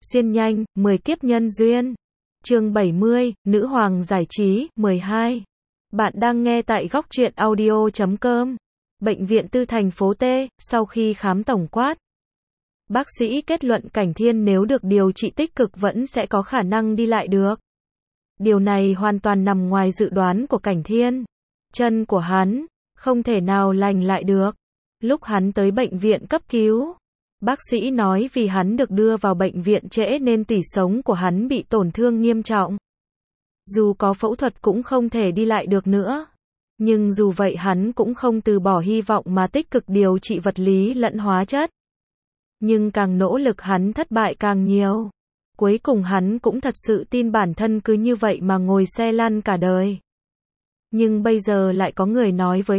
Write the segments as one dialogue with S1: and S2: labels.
S1: Xuyên nhanh, 10 kiếp nhân duyên. Chương 70, Nữ hoàng giải trí, 12. Bạn đang nghe tại góc truyện audio.com. Bệnh viện tư thành phố T, sau khi khám tổng quát, bác sĩ kết luận Cảnh Thiên nếu được điều trị tích cực vẫn sẽ có khả năng đi lại được. Điều này hoàn toàn nằm ngoài dự đoán của Cảnh Thiên. Chân của hắn không thể nào lành lại được. Lúc hắn tới bệnh viện cấp cứu, bác sĩ nói vì hắn được đưa vào bệnh viện trễ nên tủy sống của hắn bị tổn thương nghiêm trọng. Dù có phẫu thuật cũng không thể đi lại được nữa. Nhưng dù vậy hắn cũng không từ bỏ hy vọng mà tích cực điều trị vật lý lẫn hóa chất. Nhưng càng nỗ lực hắn thất bại càng nhiều. Cuối cùng hắn cũng thật sự tin bản thân cứ như vậy mà ngồi xe lăn cả đời. Nhưng bây giờ lại có người nói với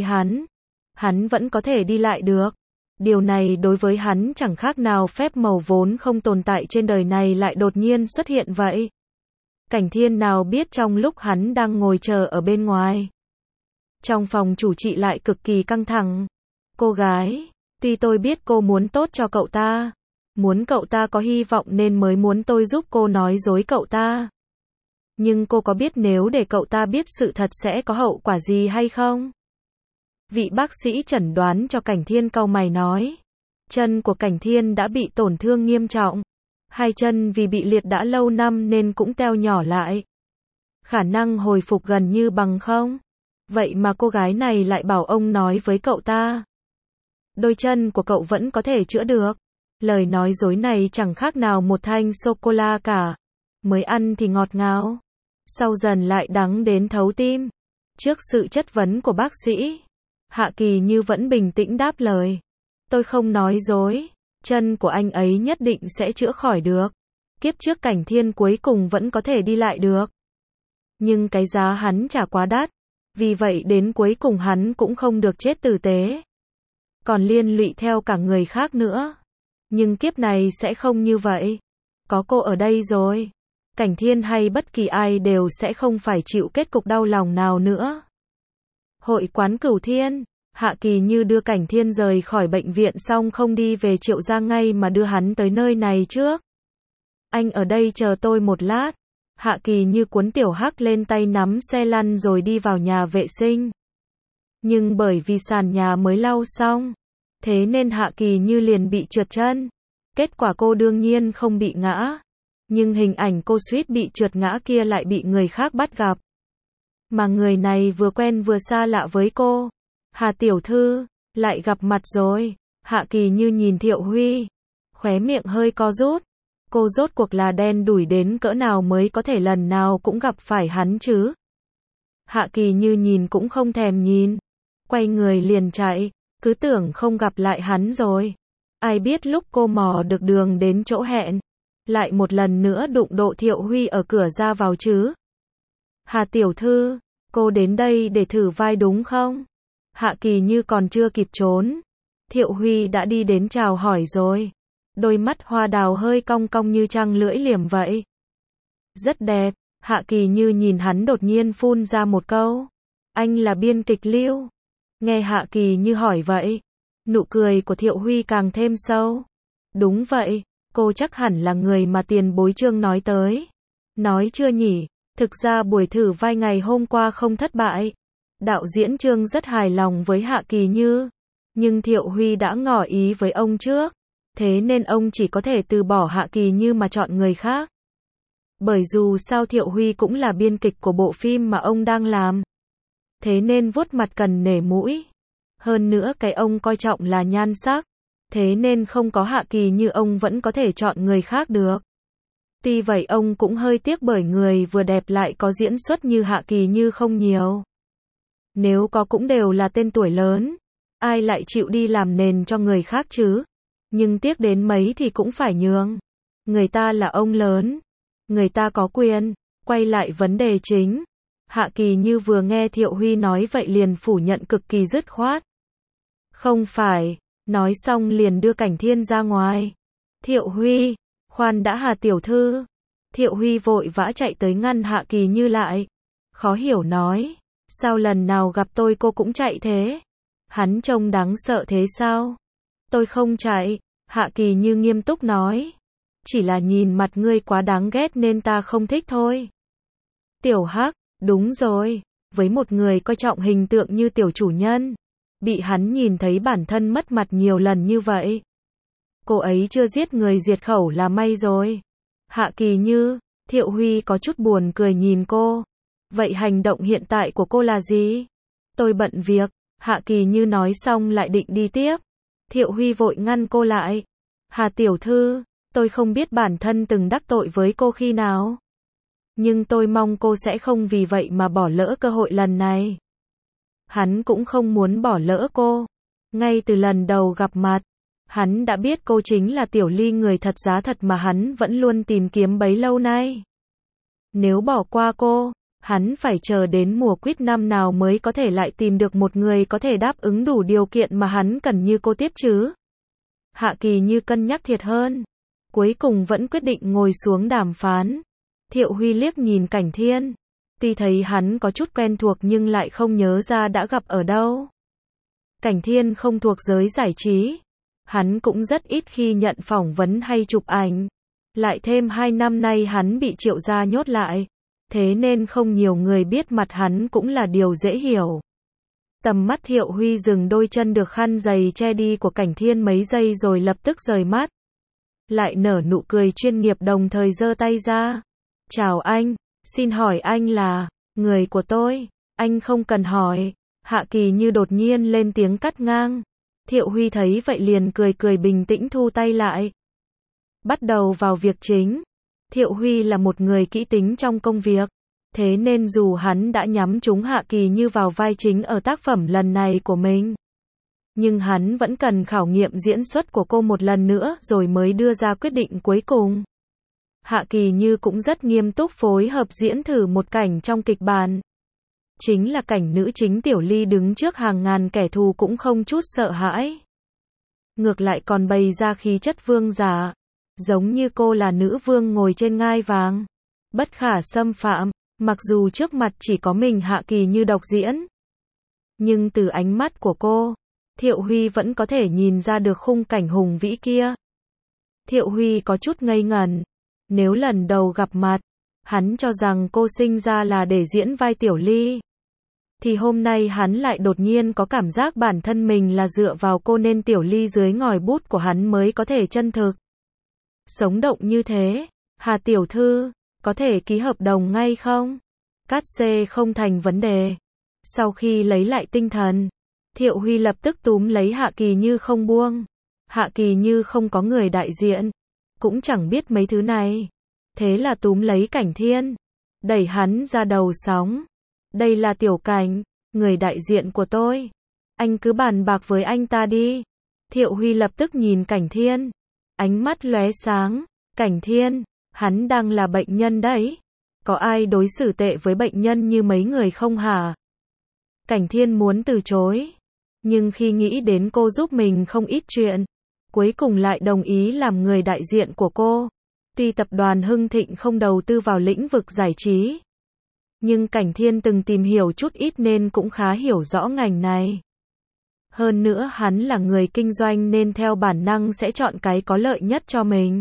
S1: hắn vẫn có thể đi lại được. Điều này đối với hắn chẳng khác nào phép màu vốn không tồn tại trên đời này lại đột nhiên xuất hiện vậy. Cảnh Thiên nào biết trong lúc hắn đang ngồi chờ ở bên ngoài, trong phòng chủ trị lại cực kỳ căng thẳng. Cô gái, tuy tôi biết cô muốn tốt cho cậu ta, muốn cậu ta có hy vọng nên mới muốn tôi giúp cô nói dối cậu ta. Nhưng cô có biết nếu để cậu ta biết sự thật sẽ có hậu quả gì hay không? Vị bác sĩ chẩn đoán cho Cảnh Thiên cau mày nói. Chân của Cảnh Thiên đã bị tổn thương nghiêm trọng. Hai chân vì bị liệt đã lâu năm nên cũng teo nhỏ lại. Khả năng hồi phục gần như bằng không. Vậy mà cô gái này lại bảo ông nói với cậu ta. Đôi chân của cậu vẫn có thể chữa được. Lời nói dối này chẳng khác nào một thanh sô-cô-la cả. Mới ăn thì ngọt ngào, sau dần lại đắng đến thấu tim. Trước sự chất vấn của bác sĩ, Hạ Kỳ Như vẫn bình tĩnh đáp lời. Tôi không nói dối, chân của anh ấy nhất định sẽ chữa khỏi được. Kiếp trước Cảnh Thiên cuối cùng vẫn có thể đi lại được. Nhưng cái giá hắn trả quá đắt, vì vậy đến cuối cùng hắn cũng không được chết tử tế. Còn liên lụy theo cả người khác nữa. Nhưng kiếp này sẽ không như vậy. Có cô ở đây rồi, Cảnh Thiên hay bất kỳ ai đều sẽ không phải chịu kết cục đau lòng nào nữa. Hội quán Cửu Thiên, Hạ Kỳ Như đưa Cảnh Thiên rời khỏi bệnh viện xong không đi về Triệu Gia ngay mà đưa hắn tới nơi này trước. Anh ở đây chờ tôi một lát. Hạ Kỳ Như cuốn Tiểu Hắc lên tay nắm xe lăn rồi đi vào nhà vệ sinh. Nhưng bởi vì sàn nhà mới lau xong, thế nên Hạ Kỳ Như liền bị trượt chân. Kết quả cô đương nhiên không bị ngã. Nhưng hình ảnh cô suýt bị trượt ngã kia lại bị người khác bắt gặp. Mà người này vừa quen vừa xa lạ với cô. Hà tiểu thư, lại gặp mặt rồi. Hạ Kỳ Như nhìn Thiệu Huy, khóe miệng hơi co rút. Cô rốt cuộc là đen đủi đến cỡ nào mới có thể lần nào cũng gặp phải hắn chứ? Hạ Kỳ Như nhìn cũng không thèm nhìn, quay người liền chạy, cứ tưởng không gặp lại hắn rồi. Ai biết lúc cô mò được đường đến chỗ hẹn, lại một lần nữa đụng độ Thiệu Huy ở cửa ra vào chứ. Hà tiểu thư, cô đến đây để thử vai đúng không? Hạ Kỳ Như còn chưa kịp trốn, Thiệu Huy đã đi đến chào hỏi rồi. Đôi mắt hoa đào hơi cong cong như trăng lưỡi liềm vậy. Rất đẹp. Hạ Kỳ Như nhìn hắn đột nhiên phun ra một câu. Anh là biên kịch Lưu? Nghe Hạ Kỳ Như hỏi vậy, nụ cười của Thiệu Huy càng thêm sâu. Đúng vậy, cô chắc hẳn là người mà tiền bối Trương nói tới. Nói chưa nhỉ, thực ra buổi thử vai ngày hôm qua không thất bại. Đạo diễn Trương rất hài lòng với Hạ Kỳ Như. Nhưng Thiệu Huy đã ngỏ ý với ông trước. Thế nên ông chỉ có thể từ bỏ Hạ Kỳ Như mà chọn người khác. Bởi dù sao Thiệu Huy cũng là biên kịch của bộ phim mà ông đang làm. Thế nên vuốt mặt cần nể mũi. Hơn nữa cái ông coi trọng là nhan sắc. Thế nên không có Hạ Kỳ Như ông vẫn có thể chọn người khác được. Tuy vậy ông cũng hơi tiếc bởi người vừa đẹp lại có diễn xuất như Hạ Kỳ Như không nhiều. Nếu có cũng đều là tên tuổi lớn. Ai lại chịu đi làm nền cho người khác chứ? Nhưng tiếc đến mấy thì cũng phải nhường. Người ta là ông lớn. Người ta có quyền. Quay lại vấn đề chính. Hạ Kỳ Như vừa nghe Thiệu Huy nói vậy liền phủ nhận cực kỳ dứt khoát. Không phải. Nói xong liền đưa Cảnh Thiên ra ngoài. Thiệu Huy, khoan đã Hà tiểu thư. Thiệu Huy vội vã chạy tới ngăn Hạ Kỳ Như lại. Khó hiểu nói. Sao lần nào gặp tôi cô cũng chạy thế? Hắn trông đáng sợ thế sao? Tôi không chạy. Hạ Kỳ Như nghiêm túc nói. chỉ là nhìn mặt ngươi quá đáng ghét nên ta không thích thôi. Tiểu Hắc, đúng rồi, với một người coi trọng hình tượng như tiểu chủ nhân, bị hắn nhìn thấy bản thân mất mặt nhiều lần như vậy. Cô ấy chưa giết người diệt khẩu là may rồi. Hạ Kỳ Như, Thiệu Huy có chút buồn cười nhìn cô. Vậy hành động hiện tại của cô là gì? Tôi bận việc. Hạ Kỳ Như nói xong lại định đi tiếp. Thiệu Huy vội ngăn cô lại. Hà tiểu thư, tôi không biết bản thân từng đắc tội với cô khi nào. Nhưng tôi mong cô sẽ không vì vậy mà bỏ lỡ cơ hội lần này. Hắn cũng không muốn bỏ lỡ cô. Ngay từ lần đầu gặp mặt, hắn đã biết cô chính là Tiểu Ly, người thật giá thật mà hắn vẫn luôn tìm kiếm bấy lâu nay. Nếu bỏ qua cô, hắn phải chờ đến mùa quýt năm nào mới có thể lại tìm được một người có thể đáp ứng đủ điều kiện mà hắn cần như cô tiếp chứ. Hạ Kỳ Như cân nhắc thiệt hơn. Cuối cùng vẫn quyết định ngồi xuống đàm phán. Thiệu Huy liếc nhìn Cảnh Thiên. Tuy thấy hắn có chút quen thuộc nhưng lại không nhớ ra đã gặp ở đâu. Cảnh Thiên không thuộc giới giải trí. Hắn cũng rất ít khi nhận phỏng vấn hay chụp ảnh. Lại thêm 2 năm nay hắn bị Triệu gia nhốt lại. Thế nên không nhiều người biết mặt hắn cũng là điều dễ hiểu. Tầm mắt Thiệu Huy dừng đôi chân được khăn giày che đi của Cảnh Thiên mấy giây rồi lập tức rời mắt. Lại nở nụ cười chuyên nghiệp đồng thời giơ tay ra. Chào anh, xin hỏi anh là người của tôi, anh không cần hỏi. Hạ Kỳ Như đột nhiên lên tiếng cắt ngang. Thiệu Huy thấy vậy liền cười cười bình tĩnh thu tay lại. Bắt đầu vào việc chính. Thiệu Huy là một người kỹ tính trong công việc. Thế nên dù hắn đã nhắm trúng Hạ Kỳ Như vào vai chính ở tác phẩm lần này của mình, nhưng hắn vẫn cần khảo nghiệm diễn xuất của cô một lần nữa rồi mới đưa ra quyết định cuối cùng. Hạ Kỳ Như cũng rất nghiêm túc phối hợp diễn thử một cảnh trong kịch bản. Chính là cảnh nữ chính Tiểu Ly đứng trước hàng ngàn kẻ thù cũng không chút sợ hãi. Ngược lại còn bày ra khí chất vương giả. Giống như cô là nữ vương ngồi trên ngai vàng. Bất khả xâm phạm. Mặc dù trước mặt chỉ có mình Hạ Kỳ Như độc diễn. Nhưng từ ánh mắt của cô, Thiệu Huy vẫn có thể nhìn ra được khung cảnh hùng vĩ kia. Thiệu Huy có chút ngây ngẩn. Nếu lần đầu gặp mặt, hắn cho rằng cô sinh ra là để diễn vai Tiểu Ly. Thì hôm nay hắn lại đột nhiên có cảm giác bản thân mình là dựa vào cô nên Tiểu Ly dưới ngòi bút của hắn mới có thể chân thực sống động như thế. Hà tiểu thư, có thể ký hợp đồng ngay không? Cát xê không thành vấn đề. Sau khi lấy lại tinh thần, Thiệu Huy lập tức túm lấy Hạ Kỳ Như không buông. Hạ Kỳ Như không có người đại diện, cũng chẳng biết mấy thứ này. Thế là túm lấy Cảnh Thiên, đẩy hắn ra đầu sóng. Đây là Tiểu Cảnh, người đại diện của tôi. Anh cứ bàn bạc với anh ta đi. Thiệu Huy lập tức nhìn Cảnh Thiên, ánh mắt lóe sáng. Cảnh Thiên, hắn đang là bệnh nhân đấy. Có ai đối xử tệ với bệnh nhân như mấy người không hả? Cảnh Thiên muốn từ chối. Nhưng khi nghĩ đến cô giúp mình không ít chuyện, cuối cùng lại đồng ý làm người đại diện của cô. Tuy tập đoàn Hưng Thịnh không đầu tư vào lĩnh vực giải trí, nhưng Cảnh Thiên từng tìm hiểu chút ít nên cũng khá hiểu rõ ngành này. Hơn nữa hắn là người kinh doanh nên theo bản năng sẽ chọn cái có lợi nhất cho mình.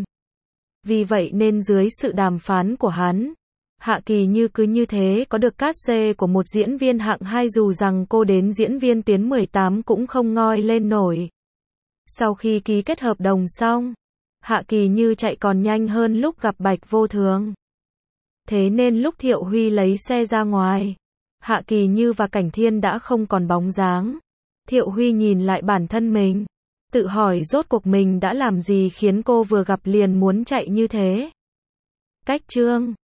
S1: Vì vậy nên dưới sự đàm phán của hắn, Hạ Kỳ Như cứ như thế có được cát xê của một diễn viên hạng 2 dù rằng cô đến diễn viên tuyến 18 cũng không ngoi lên nổi. Sau khi ký kết hợp đồng xong, Hạ Kỳ Như chạy còn nhanh hơn lúc gặp Bạch Vô Thường. Thế nên lúc Thiệu Huy lấy xe ra ngoài, Hạ Kỳ Như và Cảnh Thiên đã không còn bóng dáng. Thiệu Huy nhìn lại bản thân mình, tự hỏi rốt cuộc mình đã làm gì khiến cô vừa gặp liền muốn chạy như thế. Cách chương